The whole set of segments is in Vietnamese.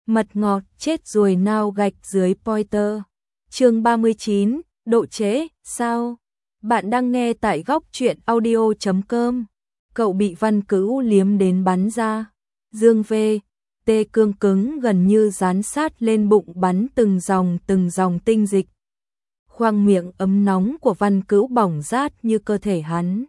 Mật ngọt chết ruồi nao gạch dưới Pointer. Chương 39, độ trễ, sao? Bạn đang nghe tại góc truyện audio.com. Cậu bị Văn Cữu liếm đến bắn ra. Dương V, tê cương cứng gần như dán sát lên bụng bắn từng dòng tinh dịch. Khoang miệng ấm nóng của Văn Cữu bỏng rát như cơ thể hắn.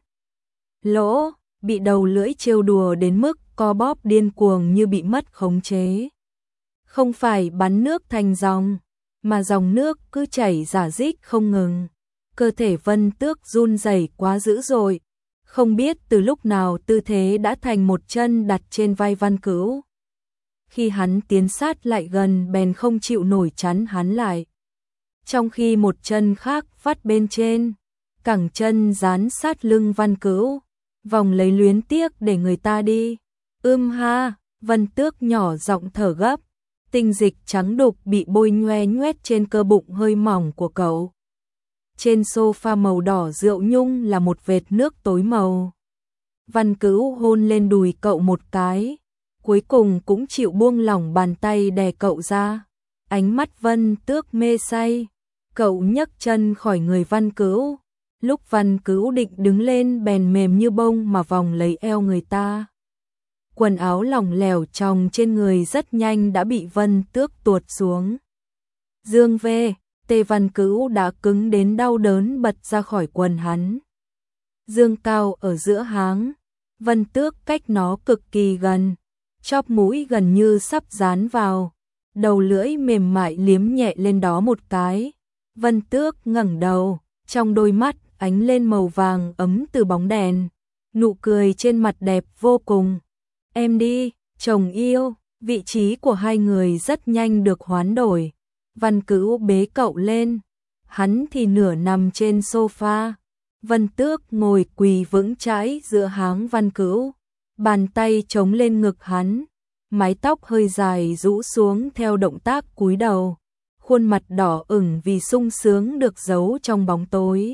Lỗ, bị đầu lưỡi trêu đùa đến mức co bóp điên cuồng như bị mất khống chế. Không phải bắn nước thành dòng, mà dòng nước cứ chảy rả rích không ngừng. Cơ thể Vân Tước run rẩy quá dữ dội. Không biết từ lúc nào tư thế đã thành một chân đặt trên vai Văn Cữu. Khi hắn tiến sát lại gần bèn không chịu nổi chắn hắn lại. Trong khi một chân khác vắt bên trên, cẳng chân dán sát lưng Văn Cữu, vòng lấy luyến tiếc để người ta đi. Ha, Vân Tước nhỏ giọng thở gấp, tinh dịch trắng đục bị bôi nhoe nhoét trên cơ bụng hơi mỏng của cậu. Trên sofa màu đỏ rượu nhung là một vệt nước tối màu. Văn Cữu hôn lên đùi cậu một cái, cuối cùng cũng chịu buông lỏng bàn tay đè cậu ra. Ánh mắt Vân Tước mê say, cậu nhấc chân khỏi người Văn Cữu. Lúc Văn Cữu định đứng lên bèn mềm như bông mà vòng lấy eo người ta. Quần áo lỏng lẻo tròng trên người rất nhanh đã bị Vân Tước tuột xuống. Dương V, tê Văn Cữu đã cứng đến đau đớn bật ra khỏi quần hắn. Dương cao ở giữa háng, Vân Tước cách nó cực kỳ gần, chóp mũi gần như sắp dán vào, đầu lưỡi mềm mại liếm nhẹ lên đó một cái. Vân Tước ngẩng đầu, trong đôi mắt ánh lên màu vàng ấm từ bóng đèn, nụ cười trên mặt đẹp vô cùng. Em đi, chồng yêu. Vị trí của hai người rất nhanh được hoán đổi. Văn Cữu bế cậu lên, hắn thì nửa nằm trên sofa. Vân Tước ngồi quỳ vững chãi giữa háng Văn Cữu, bàn tay chống lên ngực hắn, mái tóc hơi dài rũ xuống theo động tác cúi đầu, khuôn mặt đỏ ửng vì sung sướng được giấu trong bóng tối.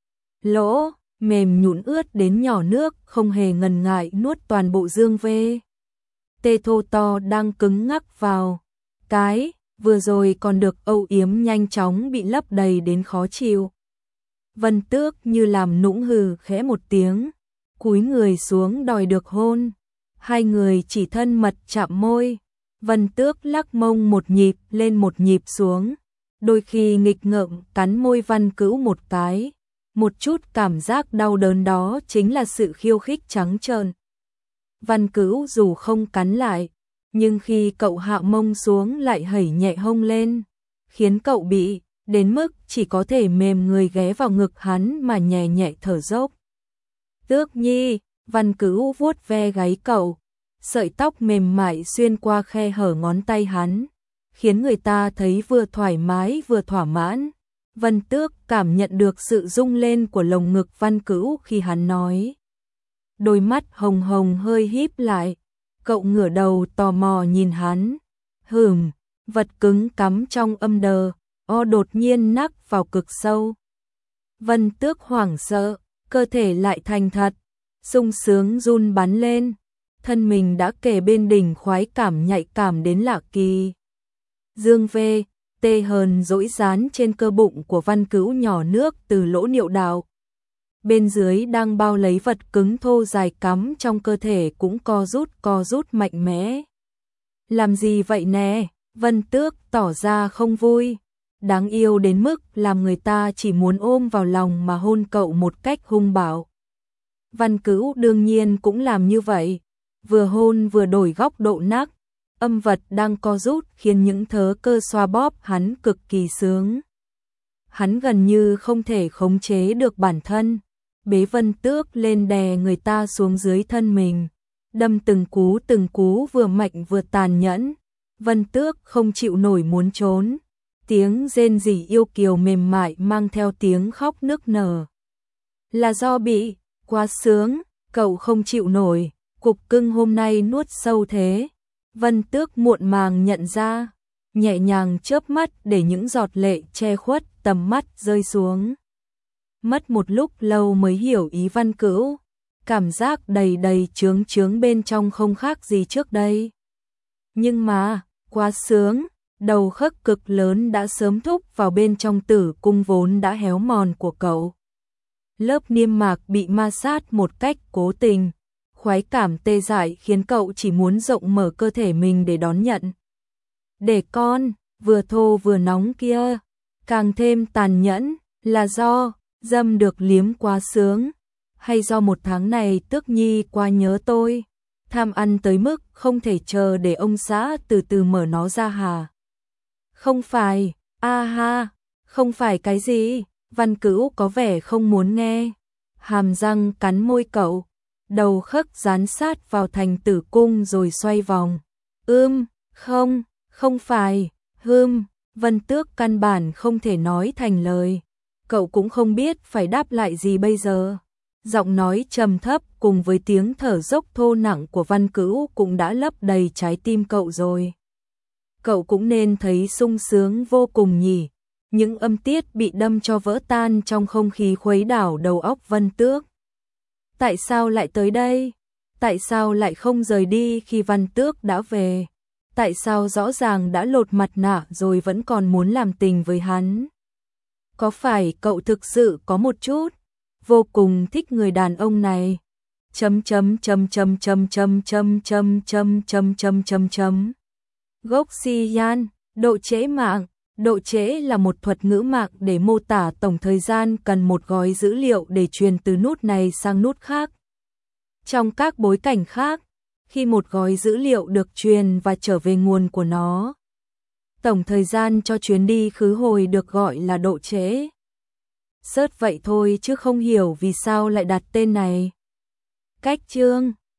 Lỗ mềm nhũn ướt đến nhỏ nước, không hề ngần ngại nuốt toàn bộ Dương V. Tê thô to đang cứng ngắc vào. Cái vừa rồi còn được âu yếm nhanh chóng bị lấp đầy đến khó chịu. Vân Tước như làm nũng hừ khẽ một tiếng, cúi người xuống đòi được hôn. Hai người chỉ thân mật chạm môi. Vân Tước lắc mông một nhịp lên một nhịp xuống, đôi khi nghịch ngợm cắn môi Văn Cữu một cái. Một chút cảm giác đau đớn đó chính là sự khiêu khích trắng trợn. Văn Cữu dù không cắn lại, nhưng khi cậu hạ mông xuống lại hẩy nhẹ hông lên, khiến cậu bị đến mức chỉ có thể mềm người ghé vào ngực hắn mà nhẹ nhẹ thở dốc. Tước nhi, Văn Cữu vuốt ve gáy cậu, sợi tóc mềm mại xuyên qua khe hở ngón tay hắn, khiến người ta thấy vừa thoải mái vừa thỏa mãn. Vân Tước cảm nhận được sự rung lên của lồng ngực Văn Cữu khi hắn nói. Đôi mắt hồng hồng hơi híp lại, cậu ngửa đầu tò mò nhìn hắn. Vật cứng cắm trong âm đờ, đột nhiên nắc vào cực sâu. Vân Tước hoảng sợ, cơ thể lại thành thật, sung sướng run bắn lên, thân mình đã kề bên đỉnh khoái cảm nhạy cảm đến lạ kỳ. Dương V, tê hờn dỗi dán trên cơ bụng của Văn Cữu nhỏ nước từ lỗ niệu đạo. Bên dưới đang bao lấy vật cứng thô dài cắm trong cơ thể cũng co rút mạnh mẽ. Làm gì vậy nè? Vân Tước tỏ ra không vui, đáng yêu đến mức làm người ta chỉ muốn ôm vào lòng mà hôn cậu một cách hung bạo. Văn Cữu đương nhiên cũng làm như vậy, vừa hôn vừa đổi góc độ nắc. Âm vật đang co rút khiến những thớ cơ xoa bóp hắn cực kỳ sướng. Hắn gần như không thể khống chế được bản thân, bế Vân Tước lên đè người ta xuống dưới thân mình, đâm từng cú vừa mạnh vừa tàn nhẫn. Vân Tước không chịu nổi muốn trốn, tiếng rên rỉ yêu kiều mềm mại mang theo tiếng khóc nức nở. Là do bị quá sướng, cậu không chịu nổi, cục cưng hôm nay nuốt sâu thế. Vân Tước muộn màng nhận ra, nhẹ nhàng chớp mắt để những giọt lệ che khuất tầm mắt rơi xuống. Mất một lúc lâu mới hiểu ý Văn Cữu, cảm giác đầy chướng bên trong không khác gì trước đây. Nhưng mà, Quá sướng, đầu khắc cực lớn đã sớm thúc vào bên trong tử cung vốn đã héo mòn của cậu. Lớp niêm mạc bị ma sát một cách cố tình, khoái cảm tê dại khiến cậu chỉ muốn rộng mở cơ thể mình để đón nhận. Để con, vừa thô vừa nóng kia, càng thêm tàn nhẫn, là do dâm được liếm quá sướng, hay do một tháng này Tước Nhi quá nhớ tôi, tham ăn tới mức không thể chờ để ông xã từ từ mở nó ra hả? Không phải, a ha, không phải cái gì, Văn Cữu có vẻ không muốn nghe, hàm răng cắn môi cậu, đầu khắc dán sát vào thành tử cung rồi xoay vòng. Không, không phải, Vân Tước căn bản không thể nói thành lời, cậu cũng không biết phải đáp lại gì bây giờ. Giọng nói trầm thấp cùng với tiếng thở dốc thô nặng của Văn Cữu cũng đã lấp đầy trái tim cậu rồi. Cậu cũng nên thấy sung sướng vô cùng nhỉ. Những âm tiết bị đâm cho vỡ tan trong không khí khuấy đảo đầu óc Vân Tước. Tại sao lại tới đây? Tại sao lại không rời đi khi Văn Tước đã về? Tại sao rõ ràng đã lột mặt nạ rồi vẫn còn muốn làm tình với hắn? Có phải cậu thực sự có một chút vô cùng thích người đàn ông này? Gốc Xian, độ trễ mạng. Độ trễ là một thuật ngữ mạng để mô tả tổng thời gian cần một gói dữ liệu để truyền từ nút này sang nút khác. Trong các bối cảnh khác, khi một gói dữ liệu được truyền và trở về nguồn của nó, tổng thời gian cho chuyến đi khứ hồi được gọi là độ trễ. Sớt vậy thôi chứ không hiểu vì sao lại đặt tên này. Cách chương